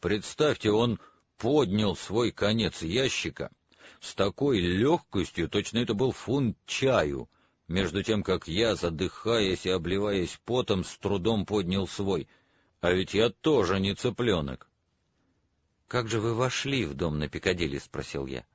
Представьте, он поднял свой конец ящика с такой легкостью, точно это был фунт чаю, между тем, как я, задыхаясь и обливаясь потом, с трудом поднял свой. А ведь я тоже не цыпленок. — Как же вы вошли в дом на Пикадилли? — спросил я.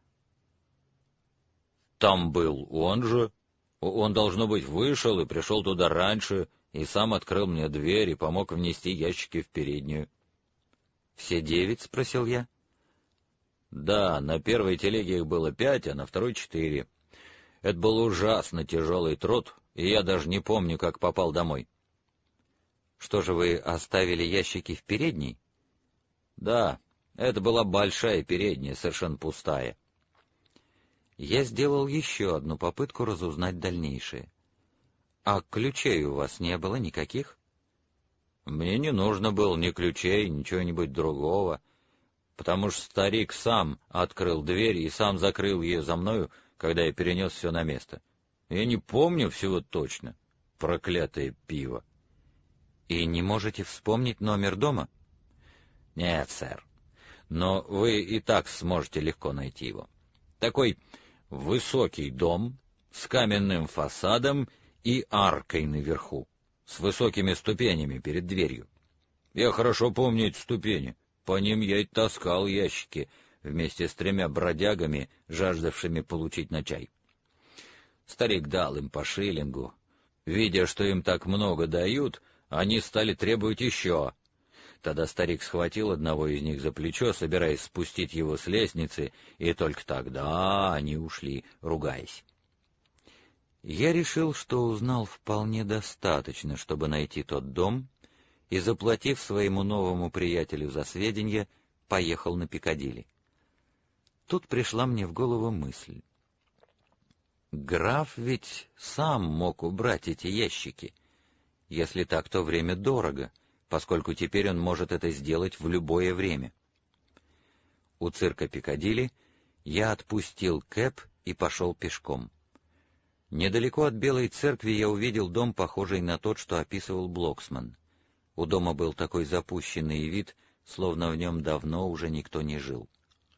— Там был он же. Он, должно быть, вышел и пришел туда раньше, и сам открыл мне дверь и помог внести ящики в переднюю. — Все 9? — спросил я. — Да, на первой телеге их было 5, а на второй 4. Это был ужасно тяжелый труд, и я даже не помню, как попал домой. — Что же вы оставили ящики в передней? — Да, это была большая передняя, совершенно пустая. Я сделал еще одну попытку разузнать дальнейшее. — А ключей у вас не было никаких? — Мне не нужно было ни ключей, ни чего-нибудь другого, потому что старик сам открыл дверь и сам закрыл ее за мною, когда я перенес все на место. Я не помню всего точно. Проклятое пиво. — И не можете вспомнить номер дома? — Нет, сэр. Но вы и так сможете легко найти его. Такой высокий дом с каменным фасадом и аркой наверху, с высокими ступенями перед дверью. Я хорошо помню эти ступени. По ним я и таскал ящики вместе с 3 бродягами, жаждавшими получить на чай. Старик дал им по шиллингу. Видя, что им так много дают, они стали требовать еще. Тогда старик схватил одного из них за плечо, собираясь спустить его с лестницы, и только тогда они ушли, ругаясь. Я решил, что узнал вполне достаточно, чтобы найти тот дом, и, заплатив своему новому приятелю за сведения, поехал на Пикадилли. Тут пришла мне в голову мысль. Граф ведь сам мог убрать эти ящики. Если так, то время дорого, поскольку теперь он может это сделать в любое время. У цирка Пикадилли я отпустил кэб и пошел пешком. Недалеко от Белой церкви я увидел дом, похожий на тот, что описывал Блоксман. У дома был такой запущенный вид, словно в нем давно уже никто не жил.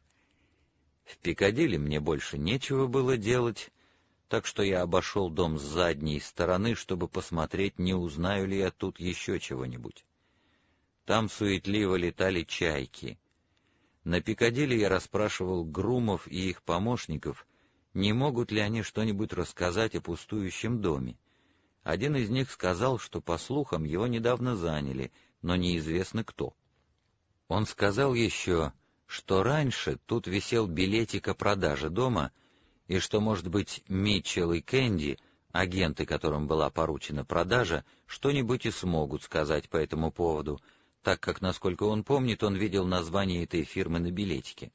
В Пикадилли мне больше нечего было делать, так что я обошел дом с задней стороны, чтобы посмотреть, не узнаю ли я тут еще чего-нибудь. Там суетливо летали чайки. На Пикадилли я расспрашивал грумов и их помощников, не могут ли они что-нибудь рассказать о пустующем доме. Один из них сказал, что, по слухам, его недавно заняли, но неизвестно кто. Он сказал еще, что раньше тут висел билетик о продаже дома, и что, может быть, Митчелл и Кэнди, агенты, которым была поручена продажа, что-нибудь и смогут сказать по этому поводу, так как, насколько он помнит, он видел название этой фирмы на билетике.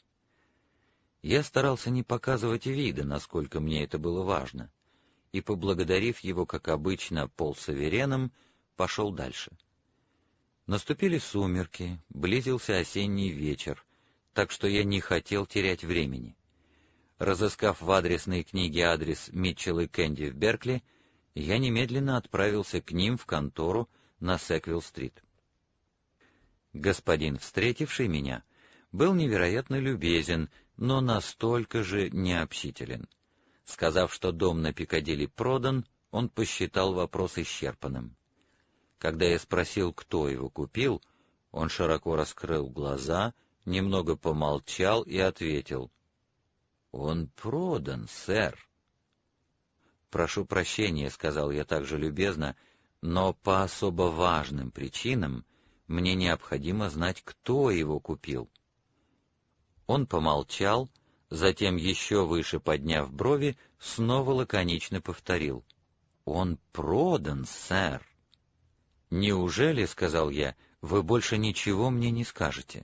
Я старался не показывать вида, насколько мне это было важно, и, поблагодарив его, как обычно, полсавереном, пошел дальше. Наступили сумерки, близился осенний вечер, так что я не хотел терять времени. Разыскав в адресной книге адрес Митчелл и Кэнди в Беркли, я немедленно отправился к ним в контору на Сэквилл-стрит. Господин, встретивший меня, был невероятно любезен, но настолько же необщителен. Сказав, что дом на Пикадилли продан, он посчитал вопрос исчерпанным. Когда я спросил, кто его купил, он широко раскрыл глаза, немного помолчал и ответил: «Он продан, сэр». «Прошу прощения», — сказал я также любезно, «но по особо важным причинам мне необходимо знать, кто его купил». Он помолчал, затем, еще выше подняв брови, снова лаконично повторил: «Он продан, сэр». «Неужели, — сказал я, — вы больше ничего мне не скажете?»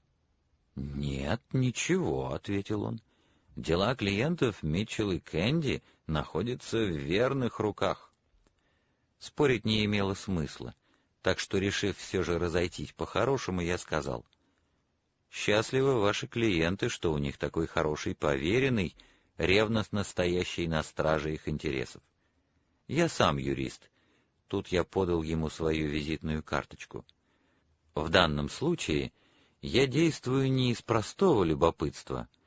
«Нет, ничего», — ответил он. «Дела клиентов Митчелл и Кэнди находятся в верных руках». Спорить не имело смысла, так что, решив все же разойтись по-хорошему, я сказал: «Счастливы ваши клиенты, что у них такой хороший поверенный, ревностно стоящий на страже их интересов. Я сам юрист». Тут я подал ему свою визитную карточку. «В данном случае Я действую не из простого любопытства,